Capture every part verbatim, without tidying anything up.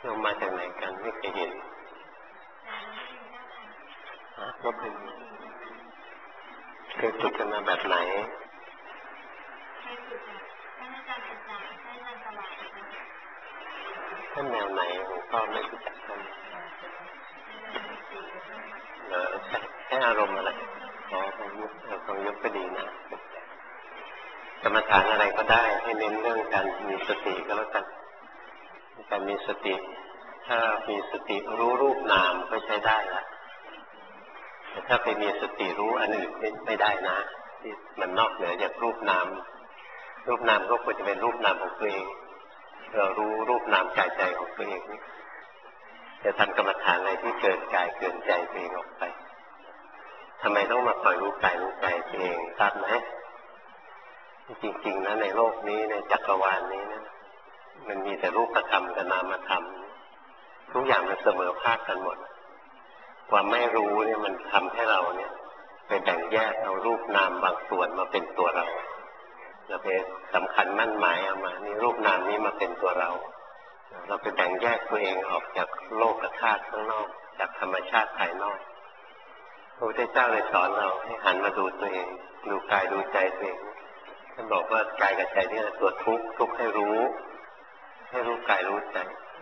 โยมมาจากไหนกันไม่เคยเห็นลบบุรีเคยฝึกกันมาแบบไหนท่านแนวไหนหลวงพ่อไม่รู้จักท่านเออใช่ใช่อารมณ์อะไรอ๋อของยุคของยุคก็ดีนะกรรมฐานอะไรก็ได้ให้เน้นเรื่องการมีสติก็แล้วกันการมีสติถ้ามีสติรู้รูปนามก็ใช้ได้ละแต่ถ้าไปมีสติรู้อันอื่นไม่ได้นะที่มันนอกเหนือจากรูปนามรูปนามก็ควรจะเป็นรูปนามของตัวเองเรารู้รูปนามกายใจของตัวเองจะทำกรรมฐานอะไรที่เกินกายเกินใจตัวเองออกไปทำไมต้องมาคอยรู้กายรู้ใจตัวเองทราบไหมจริงๆนะในโลกนี้ในจักรวาลนี้นะมันมีแต่รูปธรรมกับนามธรรมทุกอย่างมันเสมอภาคกันหมดความไม่รู้เนี่ยมันทำให้เราเนี่ยไปแบ่งแยกเอารูปนามบางส่วนมาเป็นตัวเราเราไปสำคัญมั่นหมายเอามานี่รูปนามนี้มาเป็นตัวเราเราไปแบ่งแยกตัวเองออกจากโลกธาตุข้างนอกจากธรรมชาติภายนอกพระพุทธเจ้าเลยสอนเราให้หันมาดูตัวเองดูกายดูใจตัวเองท่านบอกว่ากายกับใจนี่แหละตัวทุกข์ทุกข์ให้รู้ให้รู้กายรู้ใจ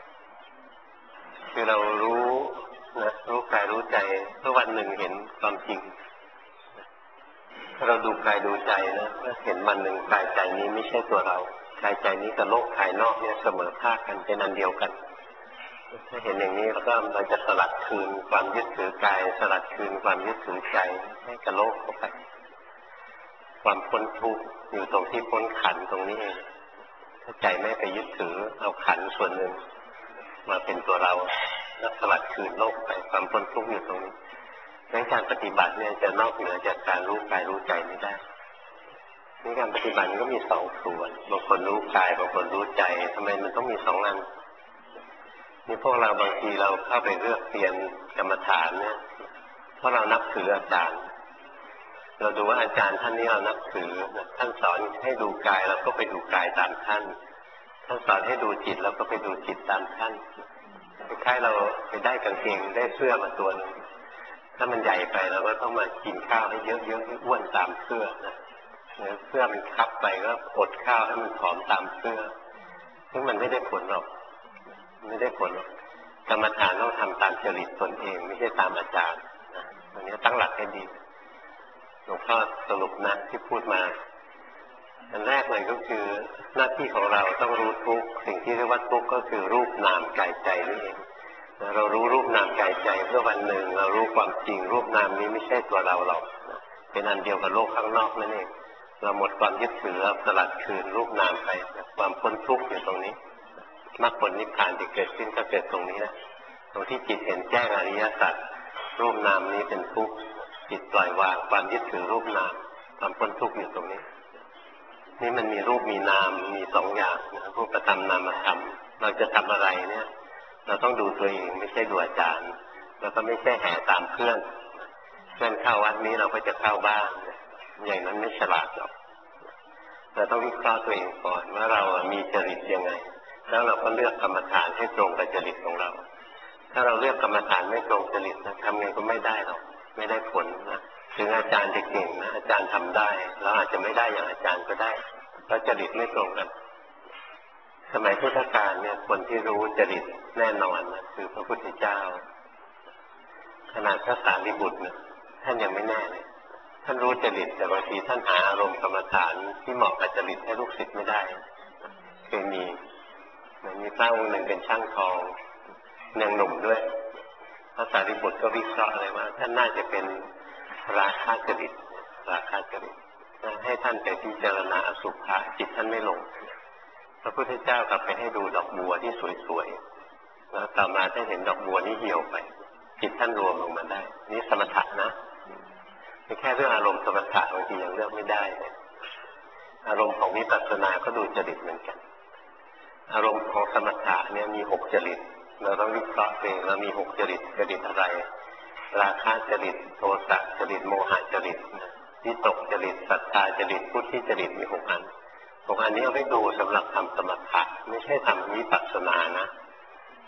คือเรารู้นะรู้กายรู้ใจเมื่อวันหนึ่งเห็นความจริงถ้าเราดูกายดูใจนะก็เห็นวันหนึ่งกายใจนี้ไม่ใช่ตัวเรากายใจนี้กับโลกภายนอกเนี่ยเสมอภาคกันเป็นอันเดียวกันถ้าเห็นอย่างนี้แล้วก็เราจะสลัดคืนความยึดถือกายสลัดคืนความยึดถือใจให้กับโลกเข้าไปความพ้นทุกข์อยู่ตรงที่พ้นขันธ์ตรงนี้เองถ้าใจไม่ไปยึดถือเอาขันธ์ส่วนหนึ่งมาเป็นตัวเราแล้วสลัดคืนโลกไปความพ้นทุกข์อยู่ตรงนี้ในการปฏิบัติเนี่ยจะนอกเหนือจากการรู้กายรู้ใจไม่ได้ในการปฏิบัติก็มีสองส่วนบางคนรู้กายบางคนรู้ใจทำไมมันต้องมีสองอันนี่พวกเราบางทีเราเข้าไปเลือกเรียนกรรมฐานเนี่ยเพราะเรานับถืออาจารย์เราดูว่าอาจารย์ท่านนี้เรานับถือท่านสอนให้ดูกายเราก็ไปดูกายตามท่านท่านสอนให้ดูจิตเราก็ไปดูจิตตามท่านคล้ายๆเราไปได้กางเกงได้เสื้อมาตัวนึงถ้ามันใหญ่ไปเราก็ต้องมากินข้าวให้เยอะๆให้อ้วนตามเสื้อนะเสื้อมันคับไปก็อดข้าวให้มันผอมตามเสื้อซึ่งมันไม่ได้ผลหรอกไม่ได้ผลหรอกกรรมฐานต้องทำตามจริตตนเองไม่ใช่ตามอาจารย์นะอันนี้ตั้งหลักให้ดีหลวงพ่อสรุปนะที่พูดมาอันแรกเลยก็คือหน้าที่ของเราต้องรู้ทุกสิ่งที่เรียกว่าทุกก็คือรูปนามกายใจนี่เองเรารู้รูปนามกายใจเพื่อวันหนึ่งเรารู้ความจริงรูปนามนี้ไม่ใช่ตัวเราหรอกเป็นอันเดียวกับโลกข้างนอกนั่นเองเราหมดความยึดถือสลัดคืนรูปนามไปความพ้นทุกข์อยู่ตรงนี้มรรคผลนิพพานที่เกิดขึ้นก็เกิดตรงนี้นะตรงที่จิตเห็นแจ้งอริยสัจรูปนามนี้เป็นทุกข์จิตปล่อยวางความยึดถือรูปนามความพ้นทุกข์อยู่ตรงนี้นี่มันมีรูปมีนามมีสองอย่างนะรูปธรรมนามธรรมเราจะทำอะไรเนี่ยเราต้องดูตัวเองไม่ใช่ดูอาจารย์แล้วก็ไม่ใช่แห่ตามเพื่อนเพื่อนเข้าวัดนี้เราก็จะเข้าบ้างอย่างนั้นไม่ฉลาดหรอกเราต้องวิเคราะห์ตัวเองก่อนว่าเรามีจริตยังไงแล้วเราก็เลือกกรรมฐานให้ตรงกับจริตของเราถ้าเราเลือกกรรมฐานไม่ตรงจริตนะทำไงก็ไม่ได้หรอกไม่ได้ผลนะถึงอาจารย์จะเก่งนะอาจารย์ทำได้เราอาจจะไม่ได้อย่างอาจารย์ก็ได้เพราะจริตไม่ตรงกันสมัยพุทธกาลเนี่ยคนที่รู้จริตแน่นอนนะคือพระพุทธเจ้าขนาดพระสารีบุตรเนี่ยท่านยังไม่แน่เลยท่านรู้จริตแต่บางทีท่านหาอารมณ์กรรมฐานที่เหมาะกับจริตให้ลูกศิษย์ไม่ได้เคยมีมีพระองค์หนึ่งเป็นช่างทองยังหนุ่มด้วยพระสารีบุตรก็วิเคราะห์เลยว่าท่านน่าจะเป็นราคะจริตราคะจริตให้ท่านไปพิจารณาอสุภะจิตท่านไม่ลงพระพุทธเจ้ากลับไปให้ดูดอกบัวที่สวยๆแล้วต่อมาท่านเห็นดอกบัวนี้เหี่ยวไปจิตท่านรวมลงมาได้นี่สมถะนะไม่แค่เรื่องอารมณ์สมถะบางทียังเลือกไม่ได้อารมณ์ของวิปัสสนาก็ดูจริตเหมือนกันอารมณ์ของสมถะเนี่ยมีหกจริตเราต้องวิเคราะห์เองเรามีหกจริตจริตอะไรราคะจริตโทสะจริตโมหะจริตวิตกจริตศรัทธาจริตพุทธิจริตมีหกอันหกอันนี้เอาไว้ดูสำหรับทำสมถะไม่ใช่ทำวิปัสสนานะ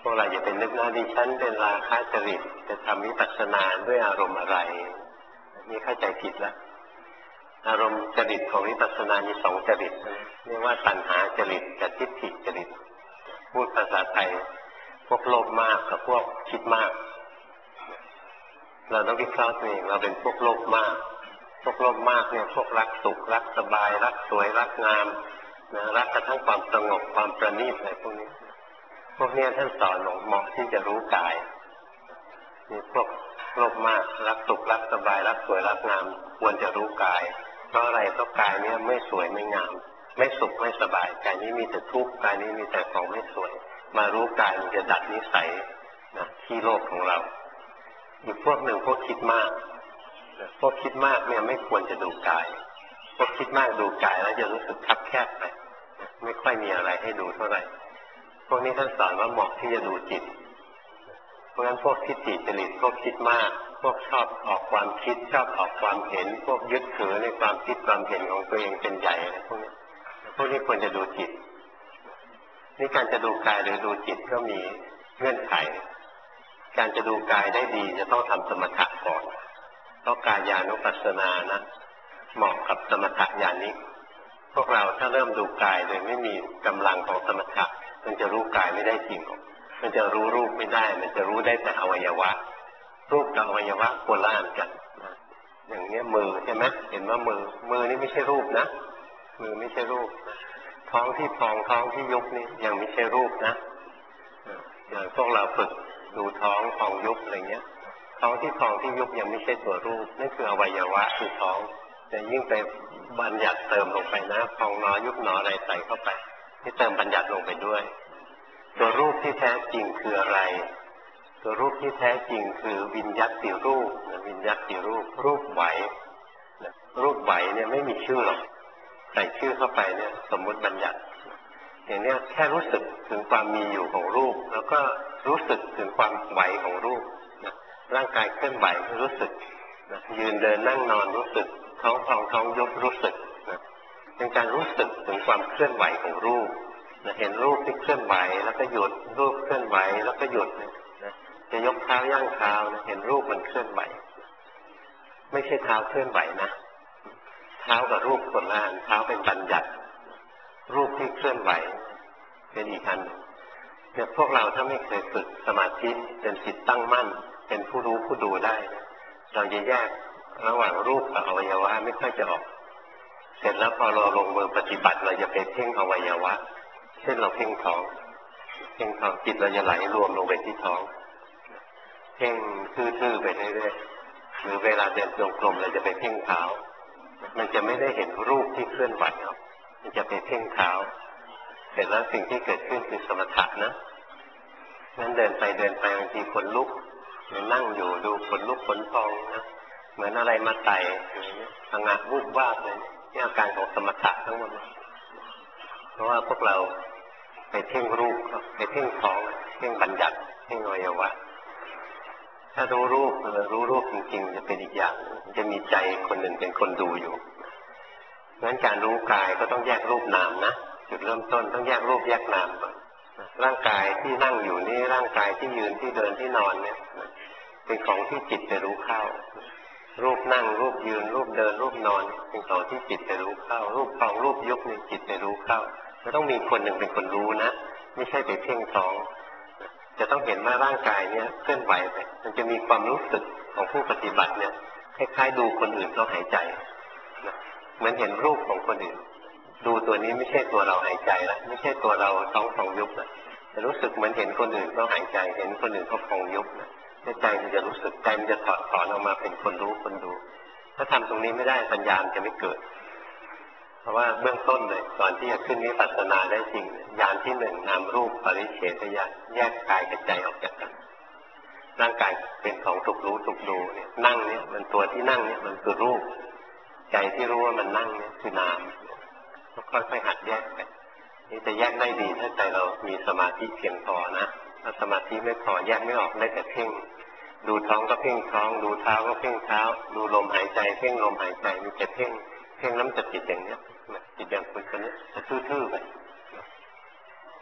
พวกเราอย่าเป็นนึกนะดิฉันเป็นราคะจริตจะทำวิปัสสนาด้วยอารมณ์อะไรนี่เข้าใจผิดแล้วอารมณ์จริตของวิปัสสนามีสองจริตเรียกว่าตัณหาจริตกับทิฏฐิจริตพูดภาษาไทยพวกโลภมากกับพวกคิดมากเราต้องวิเคราะห์ตัวเองเราเป็นพวกโลภมากพวกโลภมากเนี่ยพวกรักสุขรักสบายรักสวยรักงามนะรักกระทั่งความสงบความประณีตอะไรพวกนี้พวกนี้ท่านสอนเหมาะที่จะรู้กายนี่พวกโลภมากรักสุขรักสบายรักสวยรักงามควรจะรู้กายเพราะอะไรเพราะกายเนี่ยไม่สวยไม่งามไม่สุขไม่สบายกายนี้มีแต่ทุกข์กายนี้มีแต่ของไม่สวยมารู้กายมันจะดัดนิสัยนะที่โลภของเราอีกพวกหนึ่งพวกคิดมากพวกคิดมากเนี่ยไม่ควรจะดูกายพวกคิดมากดูกายแล้วจะรู้สึกคับแคบไปไม่ค่อยมีอะไรให้ดูเท่าไหร่พวกนี้ท่านสอนว่าเหมาะที่จะดูจิตเพราะฉะนั้นพวกทิฏฐิจริตพวกคิดมากพวกชอบออกความคิดชอบออกความเห็นพวกยึดถือในความคิดความเห็นของตัวเองเป็นใหญ่อะไรพวกนี้พวกนี้ควรจะดูจิตนี่การจะดูกายหรือดูจิตก็มีเงื่อนไขการจะดูกายได้ดีจะต้องทำสมถะก่อนเพราะกายานุปัสสนานะเหมาะกับสมถะญาณิกพวกเราถ้าเริ่มดูกายโดยไม่มีกำลังของสมถะมันจะรู้กายไม่ได้จริงหรอกมันจะรู้รูปไม่ได้มันจะรู้ได้แต่อวัยวะรูปกับอวัยวะโคล่านกันอย่างนี้มือใช่ไหมเห็นว่ามือมือนี่ไม่ใช่รูปนะมือไม่ใช่รูปท้องที่พองท้องที่ยุบนี่ยังไม่ใช่รูปนะอย่างพวกเราฝึกดูท้องพองยุบอะไรเงี้ยท้องที่พองที่ยุบยังไม่ใช่ตัวรูปนั่นคืออวัยวะคือท้องแต่ยิ่งไปบัญญัติเติมลงไปนะพองนอยุบหนออะไรใส่เข้าไปที่เติมบัญญัติลงไปด้วยตัวรูปที่แท้จริงคืออะไรตัวรูปที่แท้จริงคือวิญญัติรูปวิญญัติรูปรูปไหวรูปไหวเนี่ยไม่มีชื่อหรอกใส่ชื่อเข้าไปเนี่ยสมมุติบัญญัติอย่างนี้แค่รู้สึกถึงความมีอยู่ของรูปแล้วก็รู้สึกถึงความไหวของรูปนะร่างกายเคลื่อนไหวรู้สึกนะยืนเดินนั่งนอนรู้สึกท้องพองท้องยุบรู้สึกนะเป็นการรู้สึกถึงความเคลื่อนไหวของรูปนะเห็นรูปที่เคลื่อนไหวแล้วก็หยุดรูปเคลื่อนไหวแล้วก็หยุดนะจะยกเท้าย่างเท้านะเห็นรูปมันเคลื่อนไหวไม่ใช่เท้าเคลื่อนไหวนะเท้ากับรูปคนละอันเท้าเป็นบัญญัติรูปที่เคลื่อนไหวเป็นอีกอันเนี่ยพวกเราถ้าไม่เคยฝึกสมาธิจนจิตตั้งมั่นเป็นผู้รู้ผู้ดูได้เราจะแยกระหว่างรูปกับอวัยวะไม่ค่อยจะออกเสร็จแล้วพอเราลงมือปฏิบัติเราจะไปเพ่งอวัยวะเช่นเราเพ่งท้องเพ่งท้องจิตเราจะไหลรวมลงไปที่ท้องเพ่งทื่อๆไปเรื่อยๆหรือเวลาเดินจงกรมเราจะไปเพ่งเท้ามันจะไม่ได้เห็นรูปที่เคลื่อนไหวหรอกมันจะไปเพ่งเท้าเสร็จแล้วสิ่งที่เกิดขึ้นคือสมถะนะงั้นเดินไปเดินไปบางทีขนลุกหรือนั่งอยู่ดูขนลุกขนพองนะเหมือนอะไรมาไต่สงัดวูบวาบเลยนี่อาการของสมถะทั้งหมดเพราะว่าพวกเราไปเพ่งรูปไปเพ่งท้องเพ่งบัญญัติเพ่งอวัยวะถ้ารู้รูปหรือรู้รูปจริงๆจะเป็นอีกอย่างจะมีใจคนหนึ่งเป็นคนดูอยู่งั้นการรู้กายก็ต้องแยกรูปนามนะจุดเริ่มต้นต้องแยกรูปแยกนามก่อนร่างกายที่นั่งอยู่นี่ร่างกายที่ยืนที่เดินที่นอนเนี่ยเป็นของที่จิตไปรู้เข้ารูปนั่งรูปยืนรูปเดินรูปนอนเป็นของที่จิตไปรู้เข้ารูปฟองรูปยุบนี่จิตไปรู้เข้าจะต้องมีคนหนึ่งเป็นคนรู้นะไม่ใช่ไปเพ่งท้องจะต้องเห็นว่าร่างกายเนี่ยเคลื่อนไหวไปมันจะมีความรู้สึกของผู้ปฏิบัติเนี่ยคล้ายๆดูคนอื่นเขาหายใจนะเหมือนเห็นรูปของคนอื่นดูตัวนี้ไม่ใช่ตัวเราหายใจแล้วไม่ใช่ตัวเราท้องฟองยุบนะจะรู้สึกเหมือนเห็นคนอื่นเขาหายใจเห็นคนอื่นเขาฟองยุบนะใจมันจะรู้สึกใจมันจะถอดถอนออกมาเป็นคนรู้คนดูถ้าทำตรงนี้ไม่ได้ปัญญาจะไม่เกิดเพราะว่าเบื้องต้นเลยก่อนที่จะขึ้นวิปัสสนาได้จริงญาณที่หนึ่งนามรูปปริเฉทญาณแยกกายกับใจออกจากกันร่างกายเป็นของถูกรู้ถูกดูเนี่ยนั่งเนี่ยมันตัวที่นั่งเนี่ยมันคือรูปใจที่รู้ว่ามันนั่งเนี่ยคือนามก็ค่อยๆหัดแยกไปนี่จะแยกได้ดีถ้าใจเรามีสมาธิเพียงพอนะถ้าสมาธิไม่พอแยกไม่ออกได้แต่เพ่งดูท้องก็เพ่งท้องดูเท้าก็เพ่งเท้าดูลมหายใจเพ่งลมหายใจมีแต่เพ่งเพ่งน้ำจะจิตอย่างเนี้ยจิตอย่างคนคนนี้จะทื่อๆไป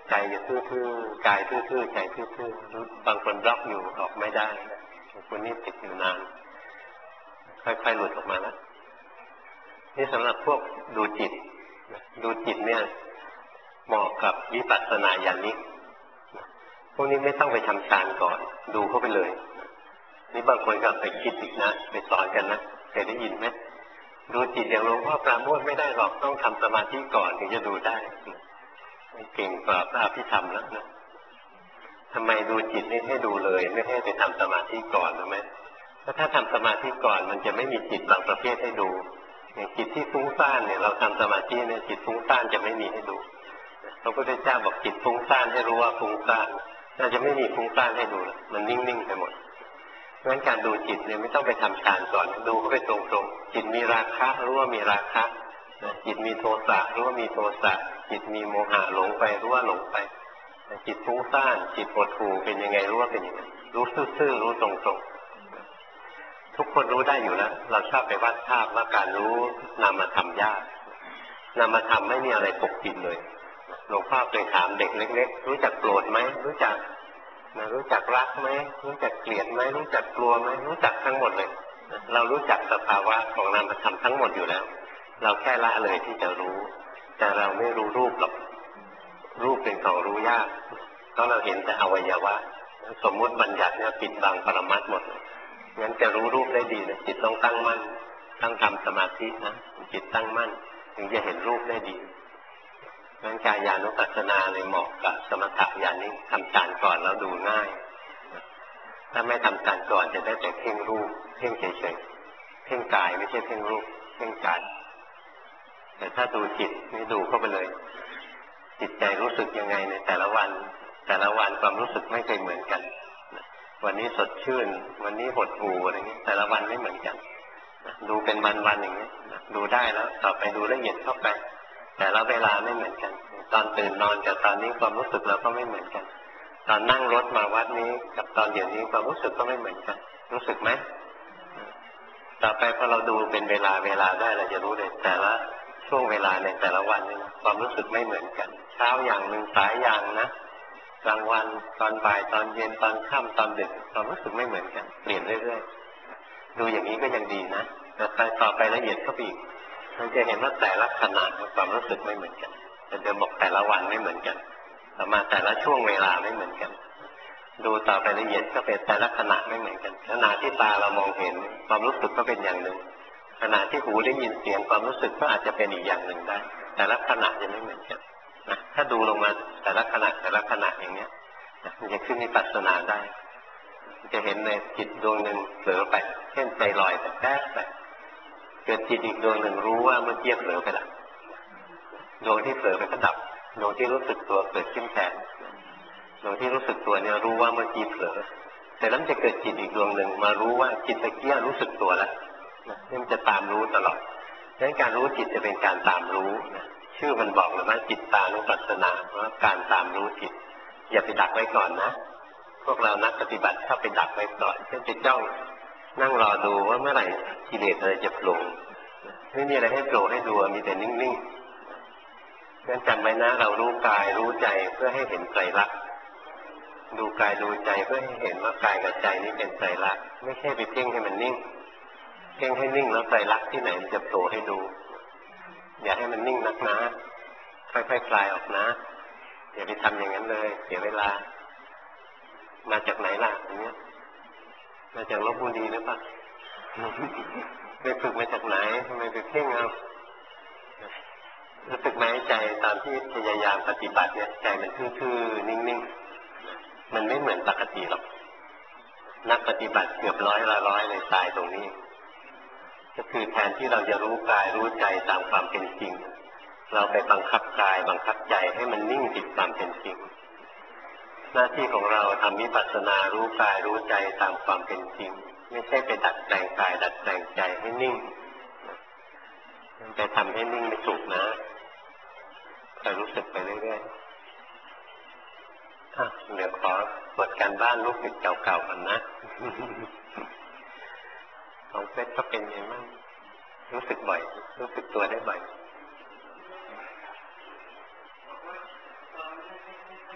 ใจจะทื่อๆกายทื่อๆใจทื่อๆบางคนบล็อกอยู่ออกไม่ได้บางคนนี่ติดอยู่นานค่อยๆหลุดออกมาแล้วนี่สำหรับพวกดูจิตดูจิตเนี่ยเหมาะกับวิปัสสนาญาณิกพวกนี้ไม่ต้องไปทำฌานก่อนดูเข้าไปเลยนี่บางคนก็ไปคิดอีกนะไปสอนกันนะเคยได้ยินไหมดูจิตอย่างหลวงพ่อปราโมทย์ไม่ได้หรอกต้องทำสมาธิก่อนถึงจะดูได้เก่งกว่าพระอภิธรรมแล้วนะทำไมดูจิตนี่ให้ดูเลยไม่ให้ไปทำสมาธิก่อนรู้ไหมเพราะถ้าทำสมาธิก่อนมันจะไม่มีจิตบางประเภทให้ดูอย่างจิตที่ฟุ้งซ่านเนี่ยเราทำสมาธิเนี่ยจิตฟุ้งซ่านจะไม่มีให้ดูพระพุทธเจ้าบอกจิตฟุ้งซ่านให้รู้ว่าฟุ้งซ่านน่าจะไม่มีฟุ้งซ่านให้ดูมันนิ่งๆไปหมดเพราะฉะนั้นการดูจิตเนี่ยไม่ต้องไปทำฌานก่อนดูเข้าไปตรงๆจิตมีราคะรู้ว่ามีราคะจิตมีโทสะรู้ว่ามีโทสะจิตมีโมหะหลงไปรู้ว่าหลงไปจิตฟุ้งซ่านจิตปวดหูเป็นยังไงรู้ว่าเป็นยังไงรู้ซื่อๆรู้ตรงๆทุกคนรู้ได้อยู่แล้วเราชอบไปวาดภาพว่าการรู้นามธรรมยากนามธรรมไม่มีอะไรปกปิดเลยหลวงพ่อเคยถามเด็กเล็กๆรู้จักโกรธไหมรู้จักนะรู้จักรักไหมรู้จักเกลียดไหมรู้จักกลัวไหมรู้จักทั้งหมดเลยเรารู้จักสภาวะของนามธรรมทั้งหมดอยู่แล้วเราแค่ละเลยที่จะรู้แต่เราไม่รู้รูปหรอกรูปเป็นของรู้ยากเพราะเราเห็นแต่อวัยวะสมมุติบัญญัติเนี่ยปิดบังปรมัตถ์หมดเลยงั้นจะรู้รูปได้ดีนะจิตต้องตั้งมั่นตั้งทำสมาธินะจิตตั้งมั่นถึงจะเห็นรูปได้ดีงั้นกายานุปัสสนาเลยเหมาะกับสมถะญาณนี้ทำฌานก่อนแล้วดูง่ายถ้าไม่ทำฌานก่อนจะได้แต่เพ่งรูปเพ่งเฉยๆเพ่งกายไม่ใช่เพ่งรูปเพ่งกายแต่ถ้าดูจิตนี่ดูเข้าไปเลยจิตใจรู้สึกยังไงในแต่ละวันแต่ละวันความรู้สึกไม่เคยเหมือนกันวันนี้สดชื่นวันนี้หดหู่อะไรเงี้ยแต่ละวันไม่เหมือนกันดูเป็นวันๆอย่างนี้ดูได้แล้วต่อไปดูละเอียดเข้าไปแต่ละเวลาไม่เหมือนกันตอนตื่นนอนกับตอนนี้ความรู้สึกเราก็ไม่เหมือนกันตอนนั่งรถมาวัดนี้กับตอนเดี๋ยวนี้ความรู้สึกก็ไม่เหมือนกันรู้สึกไหมต่อไปพอเราดูเป็นเวลาเวลาได้เราจะรู้เลยแต่ละช่วงเวลาในแต่ละวันนี่ความรู้สึกไม่เหมือนกันเช้าอย่างหนึ่งสายอย่างนะกลางวันตอนบ่ายตอนเย็นตอนค่ำตอนดึกความรู้สึกไม่เหมือนกันเปลี่ยนเรื่อยๆดูอย่างนี้ก็ยังดีนะแต่ไปต่อไปละเอียดเข้าไปอีกมันจะเห็นว่าแต่ละขณะความรู้สึกไม่เหมือนกันแต่จะบอกแต่ละวันไม่เหมือนกันต่อมาแต่ละช่วงเวลาไม่เหมือนกันดูต่อไปละเอียดก็เป็นแต่ละขณะไม่เหมือนกันขณะที่ตาเรามองเห็นความรู้สึกก็เป็นอย่างหนึ่งขณะที่หูได้ยินเสียงความรู้สึกก็อาจจะเป็นอีกอย่างหนึ่งได้แต่ละขณะจะไม่เหมือนกันนะถ้าดูลงมาแต่ละขณะแต่ละขณะอย่างเนี้ยมันจะขึ้นวิปัสสนาได้จะเห็นในจิตดวงหนึ่งเผลอไปเช่นใจลอยแต่แป๊บไปเกิดจิตอีกดวงหนึ่งรู้ว่าเมื่อกี้เผลอไปละดวงที่เผลอไปก็ดับดวงที่รู้สึกตัวเกิดขึ้นแทนดวงที่รู้สึกตัวเนี่ยรู้ว่าเมื่อกี้เผลอแต่แล้วจะเกิดจิตอีกดวงหนึ่งมารู้ว่าจิตตะเกียรู้สึกตัวแล้วนี่มันจะตามรู้ตลอดดังนั้นการรู้จิตจะเป็นการตามรู้นะชื่อมันบอกเลยว่าจิตตานุปัสสนาว่าการตามรู้จิตอย่าไปดักไว้ก่อนนะพวกเรานักปฏิบัติถ้าไปดักไว้ก่อนเช่นไปจ้องนั่งรอดูว่าเมื่อไหร่กิเลสอะไรจะโผล่ไม่มีอะไรให้โผล่ให้ดูมีแต่นิ่งๆงั้นจำไว้นะเรารู้กายรู้ใจเพื่อให้เห็นไตรลักษณ์ดูกายดูใจเพื่อให้เห็นว่ากายกับใจนี้เป็นไตรลักษณ์ไม่ใช่ไปเพ่งให้มันนิ่งเพ่งให้นิ่งแล้วไตรลักษณ์ที่ไหนมันจะโผล่ให้ดูอย่าให้มันนิ่งนักนะค่อยๆ ค, คลายออกนะอย่าไปทำอย่างนั้นเลยเสียเวลามาจากไหนล่ะอย่างเงี้ยมาจากลพบุรีหรือเปล่าไปฝึกมาจากไหนทำไมไปเพ่งเอารู้สึกไหมใจตามที่พยายามปฏิบัติเนี่ยใจมันทื่อๆนิ่งๆมันไม่เหมือนปกติหรอกนักปฏิบัติเกือบร้อยละร้อยเลยตายตรงนี้ก็คือแทนที่เราจะรู้กายรู้ใจตามความเป็นจริงเราไปบังคับกายบังคับใจให้มันนิ่งติดตามเป็นจริงหน้าที่ของเราทำวิปัสสนารู้กายรู้ใจตามความเป็นจริงไม่ใช่ไปดัดแปลงกายดัดแปลงใจให้นิ่งมันไปทำให้นิ่งไม่ถูกนะคอยรู้สึกไปเรื่อยๆอ่ะเดี๋ยวขอบทการบ้านลูกศิษย์เก่าๆกันนะของเฟซก็เป็นยังไงบ้างรู้สึกบ่อยรู้สึกตัวได้บ่อย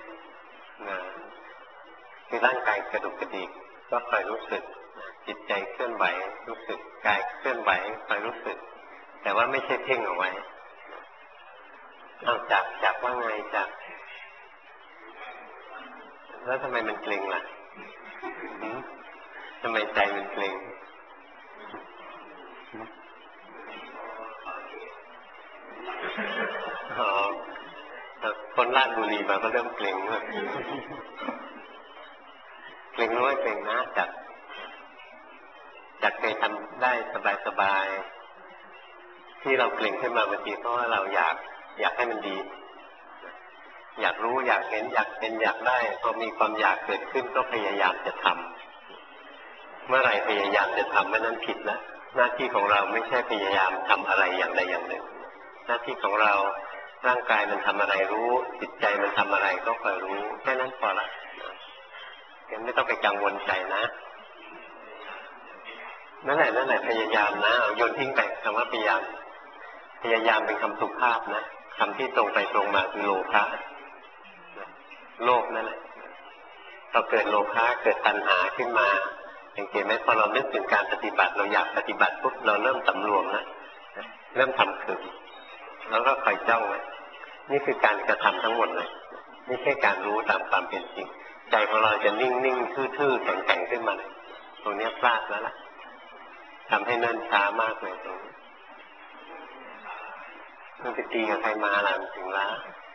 คือร่างกายกระดุกกระดิกก็คอยรู้สึกจิตใจเคลื่อนไหวรู้สึกกายเคลื่อนไหวคอยรู้สึกแต่ว่าไม่ใช่เพ่งเอาไว้เอาจับจับว่าไงจับแล้วทำไมมันเกร็งล่ะทำไมใจมันเกร็งอ๋อคนราชบุรีมาก็เริ่มเกร็งเลยเกร็งรู้ว่าเกร็งนะจับจับเคยทำได้สบายๆที่เราเกร็งขึ้นมาบางทีเพราะว่าเราอยากอยากให้มันดีอยากรู้อยากเห็นอยากเป็นอยากได้พอมีความอยากเกิดขึ้นก็พยายามจะทำเมื่อไหร่พยายามจะทำเมื่อนั้นผิดแล้วหน้าที่ของเราไม่ใช่พยายามทำอะไรอย่างใดอย่างหนึ่งหน้าที่ของเราร่างกายมันทำอะไรรู้จิตใจมันทำอะไรก็คอยรู้แค่นั้นพอละยังไม่ต้องไปกังวลใจนะนั่นแหละนั่นแหละพยายามนะโยนทิ้งไปคำว่าพยายามพยายามเป็นคำสุภาพนะคำที่ตรงไปตรงมาคือโลภะโลภนั่นแหละเราเกิดโลภะเกิดตัณหาขึ้นมาสังเกตไหมพอเรานึกถึงการปฏิบัติเราอยากปฏิบัติปุ๊บเราเริ่มสำรวมนะเริ่มทำขืนแล้วก็คอยจ้องเลยนี่คือการกระทำทั้งหมดเลยไม่ใช่การรู้ตามความเป็นจริงใจของเราจะนิ่งนิ่งทื่อๆแข็งแข็งขึ้นมาตรงนี้พลาดแล้วล่ะทำให้เนิ่นช้ามากเลยตรงนี้มันไปตีกับใครมาล่ะถึงล้า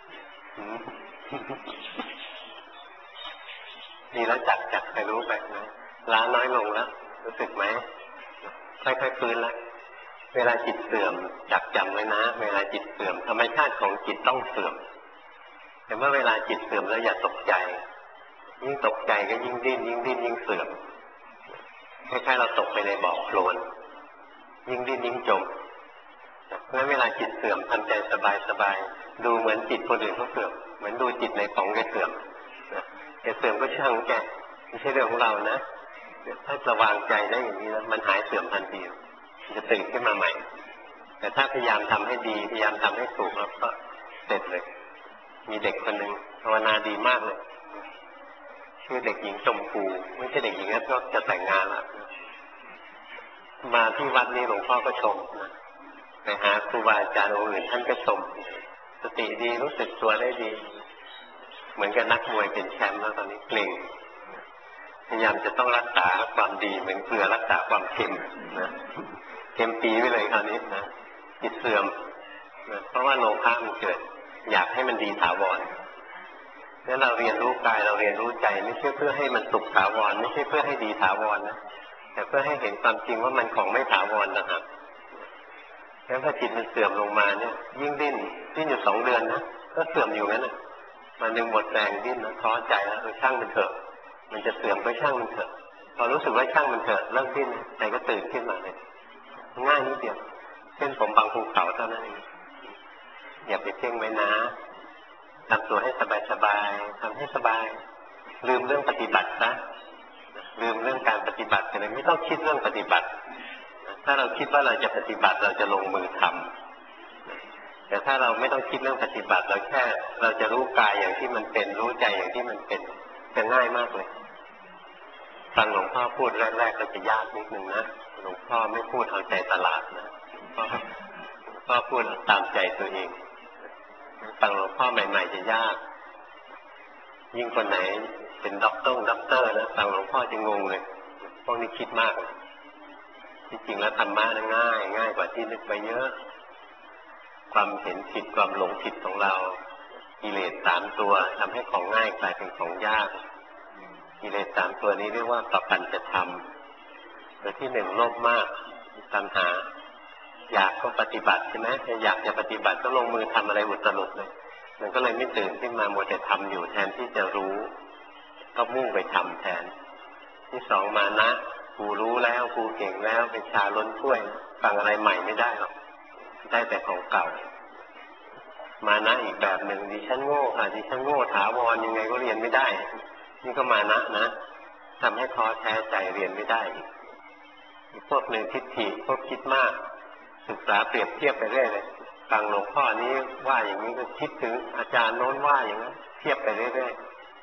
ดีแล้วจับจับไปรู้ไปนะล้าน้อยลงแล้วรู้สึกไหมค่อยๆฟื้นแล้วเวลาจิตเสื่อมจับจำไว้นะเวลาจิตเสื่อมธรรมชาติของจิตต้องเสื่อมแต่เมื่อเวลาจิตเสื่อมแล้วอย่าตกใจยิ่งตกใจก็ยิ่งดิ้นยิ่งดิ้นยิ่งเสื่อมคล้ายๆเราตกไปในบ่อโคลนยิ่งดิ้นยิ่งจมเพราะเวลาจิตเสื่อมทำใจสบายๆดูเหมือนจิตคนอื่นเขาเสื่อมเหมือนดูจิตในของแกเสื่อมแกเสื่อมก็ช่างแกไม่ใช่เรื่องของเรานะถ้าระวางใจได้อย่างนี้นะมันหายเสื่อมทันทีจะตื่นขึ้นมาใหม่แต่ถ้าพยายามทำให้ดีพยายามทำให้ถูกแล้วก็เสร็จเลยมีเด็กคนหนึ่งภาวนาดีมากเลยชื่อเด็กหญิงชมพูไม่ใช่เด็กหญิงนะก็จะแต่งงานแล้วมาที่วัดนี้หลวงพ่อก็ชมนะไปหาครูบาอาจารย์องค์อื่นท่านก็ชมสติดีรู้สึกตัวได้ดีเหมือนกับนักมวยเป็นแชมป์แล้วตอนนี้เกร็งพยายามจะต้องรักษาความดีเหมือนเกลือรักษาความเค็มนะเค็มปีไปเลยคราวนี้นะจิตเสื่อมนะเพราะว่าโลภะมันเกิดอยากให้มันดีถาวรงั้นเราเรียนรู้กายเราเรียนรู้ใจไม่ใช่เพื่อให้มันสุขถาวรไม่ใช่เพื่อให้ดีถาวรนะแต่เพื่อให้เห็นความจริงว่ามันของไม่ถาวรนะครับแล้วถ้าจิตมันเสื่อมลงมาเนี่ยยิ่งดิ้นดิ้นอยู่สองเดือนนะก็เสื่อมอยู่งั้นนะมันยังหมดแรงดิ้นนะท้อใจแล้วช่างมันเถอะมันจะเสื่อมก็ช่างมันเถอะพอรู้สึกว่าช่างมันเถอะเลิกดิ้นใจก็ตื่นขึ้นมาเลยง่ายนิดเดียวเช่นผมบางภูเขาเท่านั้นเองอย่าไปเพ่งไว้นะทำตัวให้สบายๆทำให้สบายลืมเรื่องปฏิบัตินะลืมเรื่องการปฏิบัติเลยไม่ต้องคิดเรื่องปฏิบัติถ้าเราคิดว่าเราจะปฏิบัติเราจะลงมือทำแต่ถ้าเราไม่ต้องคิดเรื่องปฏิบัติเราแค่เราจะรู้กายอย่างที่มันเป็นรู้ใจอย่างที่มันเป็นจะง่ายมากเลยฟังหลวงพ่อพูดแรกๆก็จะยากนิดนึงนะหลวงพ่อไม่พูดเอาใจตลาดนะพ่อพ่อพูดตามใจตัวเองฟังหลวงพ่อใหม่ๆจะยากยิ่งคนไหนเป็นด็อกเตอร์ด็อกเตอร์นะฟังหลวงพ่อจะงงเลยพวกนี้คิดมากที่จริงแล้วธรรมะนะง่ายง่ายกว่าที่นึกไปเยอะความเห็นผิดความหลงผิดของเรากิเลสสามตัวทำให้ของง่ายกลายเป็นของยากกิเลสสามตัวนี้เรียกว่าปัญจธรรมตัวที่หนึ่งโลภมากตัณหาอยากก็ปฏิบัติใช่ไหมอยากจะปฏิบัติก็ลงมือทำอะไรอุตรุดเลยมันก็เลยไม่ตื่นขึ้นมามัวแต่ทำอยู่แทนที่จะรู้ก็มุ่งไปทำแทนที่สองมานะกูรู้แล้วกูเก่งแล้วเป็นชาล้นถ้วยฟังอะไรใหม่ไม่ได้หรอกได้แต่ของเก่ามานะอีกแบบหนึ่งดิฉันโง่ค่ะดิฉันโง่ถาวรยังไงก็เรียนไม่ได้นี่ก็มานะนะทำให้ท้อแท้ใจเรียนไม่ได้อีกพวกหนึ่งทิฏฐิพวกคิดมากศึกษาเปรียบเทียบไปเรื่อยเลยฟังหลวงพ่อนี้ว่าอย่างนี้ก็คิดถึงอาจารย์โน้นว่าอย่างนั้นเทียบไปเรื่อยๆ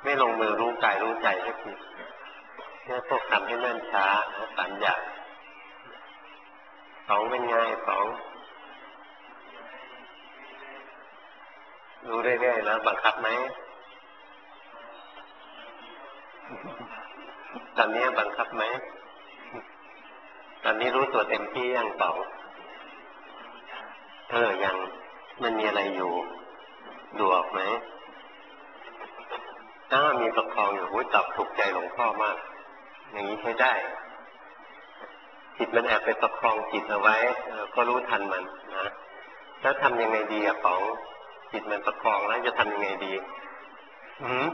ไม่ลงมือรู้กายรู้ใจสักทีเนี่ยพวกทำให้เนิ่นช้าสามอย่างสองเป็นไงสองรู้เรื่อยๆแล้วบังคับไหมตอนนี้บังคับไหมตอนนี้รู้ตัวเต็มที่ยังสองเออยังมันมีอะไรอยู่ดูออกไหมถ้ามีประคองอยู่หูตอบถูกใจหลวงพ่อมากอย่างนี้ใช้ได้จิตมันแอบไปประคองจิตเอาไว้ก็รู้ทันมันนะแล้วทำยังไงดีอะของจิตมันประคองแล้วจะทำยังไงดีอืม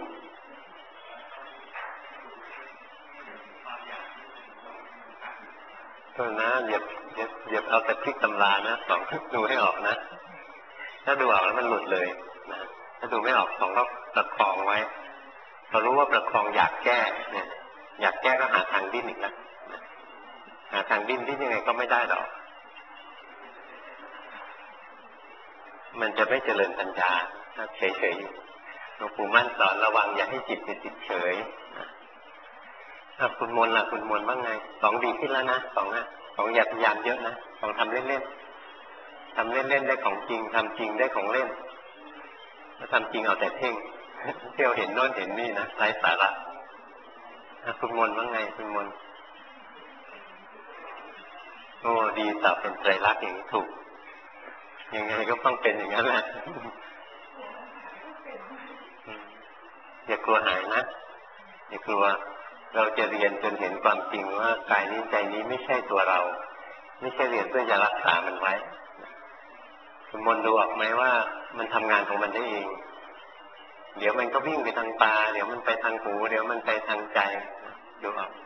ก็นะอย่าอย่าอย่าเอาแต่พลิกตำรานะสองดูให้ออกนะถ้าดูออกแล้วมันหลุดเลยนะถ้าดูไม่ออกสองก็ประคองไว้พอรู้ว่าประคองอยากแก้เนี่ยอยากแก้ก็หาทางดิ้นอีกแล้วหาทางดิ้นที่ยังไงก็ไม่ได้หรอกมันจะไม่เจริญปัญญาถ้าเฉยๆหลวงปู่มั่นสอนระวังอย่าให้จิตเป็นจิตเฉยอ่ะคุณมนล่ะคุณมนว่าไงสองดีขึ้นแล้วนะสองนะสองอย่าพยายามเยอะนะสองทำเล่นๆทำเล่นๆได้ของจริงทำจริงได้ของเล่นแล้วทำจริงเอาแต่เพ่งเที่ยวเห็นโน่นเห็นนี่นะไร้สาระคุณมนว่าไงคุณมนโอ้ดีตอบเป็นไตรลักษณ์อย่างนี้ถูกยังไงก็ต้องเป็นอย่างนั้นแหละอย่ากลัวหายนะอย่ากลัวเราจะเรียนจนเห็นความจริงว่ากายนี้ใจนี้ไม่ใช่ตัวเราไม่ใช่เรียนเพื่อจะรักษามันไว้คุณมนดูออกไหมว่ามันทำงานของมันได้เองเดี๋ยวมันก็วิ่งไปทางตาเดี๋ยวมันไปทางหูเดี๋ยวมันไปทางใจดูออก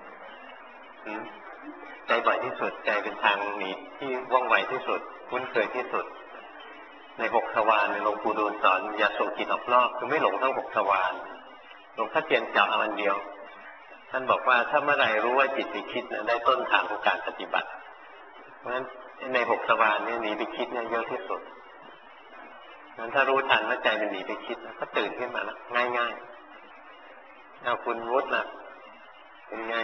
ใจบ่อยที่สุดใจเป็นทางหนีที่ว่องไวที่สุดคุ้นเคยที่สุดในหกทวารในหลวงปู่ดูลสอนอย่าส่งจิตออกนอกคือไม่หลงทั้งหกทวารหลวงพ่อเทียนจับเอาอันเดียวท่านบอกว่าถ้าเมื่อไรรู้ว่าจิตไปคิดนะได้ต้นทางของการปฏิบัติเพราะฉะนั้นในหกทวารนี่หนีไปคิดเนี่ยเยอะที่สุดงั้นถ้ารู้ทันว่าใจมันหนีไปคิดก็ตื่นขึ้นมาแล้วง่ายๆเอาคุณวุฒิล่ะเป็นไง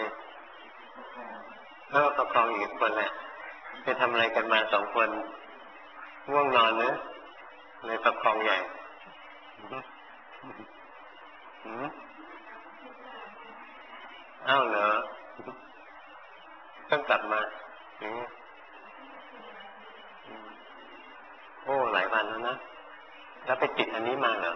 แล้วประคองอีกคนแหละไปทำอะไรกันมาสองคนง่วงนอนเนอะเลยประคองใหญ่อ้าวเหรอต้องกลับมาโอ้หลายวันแล้วนะแล้วไปติดอันนี้มาเหรอ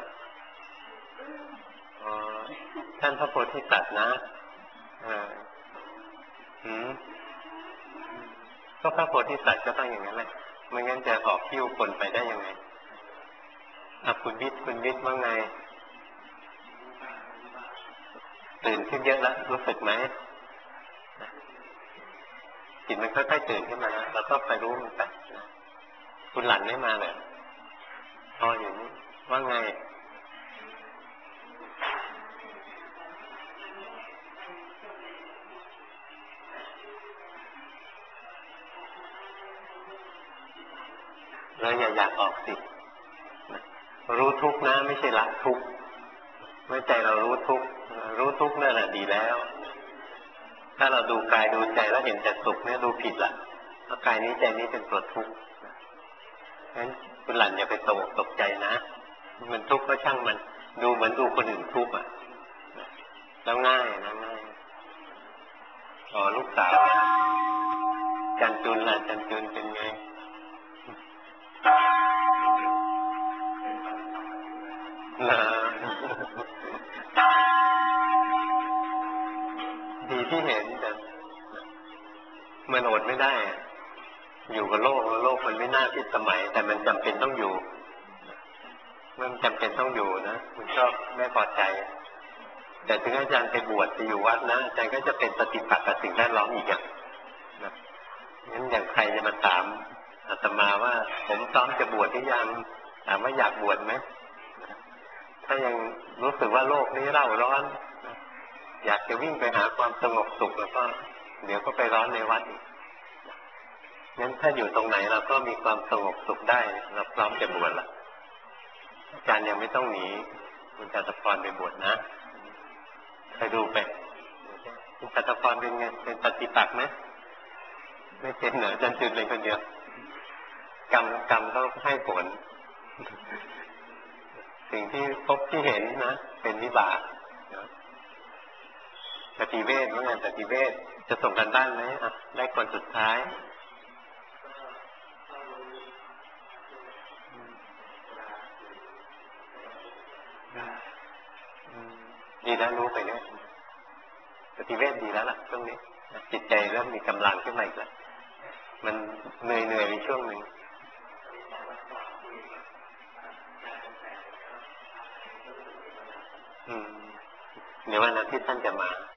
อ๋อท่านพระโพธิสัตว์นะอ่าอืมก็พระโพธิสัตว์ก็ต้องอย่างนั้นแหละไม่งั้นจะออกคิ้วคนไปได้ยังไงอ่ะคุณวิทย์คุณวิทย์ว่าไงตื่นขึ้นเยอะแล้วรู้สึกไหมจิตมันค่อยๆตื่นขึ้นมานะแล้วก็ไปรู้มันไปคุณหลั่นไม่มาเลยพออยู่นี่ว่าไงเราอย่าอยากออกสิรู้ทุกนะไม่ใช่ละทุกเมื่อใจเรารู้ทุกรู้ทุกนั่นแหละดีแล้วถ้าเราดูกายดูใจแล้วเห็นแต่สุขเนี่ยดูผิดละเพราะกายนี้ใจนี้เป็นตัวทุกข์งั้นคุณหลั่นอย่าไปตกตกใจนะมันทุกข์ก็ช่างมันดูเหมือนดูคนอื่นทุกข์อ่ะแล้วง่ายนะง่ายอ๋อลูกสาวจันจุนล่ะจันจุนเป็นไงนะดีที่เห็นแต่มันอดไม่ได้อยู่กับโลกโลกมันไม่น่าพิสมัยแต่มันจำเป็นต้องอยู่มันจำเป็นต้องอยู่นะมันก็ไม่พอใจแต่ถึงอาจารย์ไปบวชไปอยู่วัดนะอาจารย์ก็จะเป็นปฏิปักษ์กับสิ่งแวดล้อมอีกอย่างนะงั้นอย่างใครจะมาถามอาตมาว่าผมพร้อมจะบวชหรือยังถามว่าอยากบวชไหมถ้ายังรู้สึกว่าโลกนี้เร่าร้อนอยากจะวิ่งไปหาความสงบสุขแล้วก็เดี๋ยวก็ไปร้อนในวัดอีกงั้นถ้าอยู่ตรงไหนเราก็มีความสงบสุขได้เราพร้อมจะบวชละอาจารย์ยังไม่ต้องหนีคุณจตุพรไปบวชนะไปดูไปคุณปัตตพรเป็นไงเป็นปฏิปักษ์ไหมไม่เป็นเหรออาจารย์จุดเลยคนเดียวกรรมกรรมก็ให้ผลสิ่งที่พบที่เห็นนะเป็นวิบากปฏิเวทเมื่อไงปฏิเวทจะส่งกันบ้านไหมอ่ะได้คนสุดท้ายดีแล้วรู้ไปเนี่ยปฏิเวทดีแล้วล่ะช่วงนี้จิตใจเริ่มมีกำลังขึ้นมาอีกแล้วมันเหนื่อยเหนื่อยในช่วงหนึ่งเดี๋ยววันอาทิตย์ท่านจะมา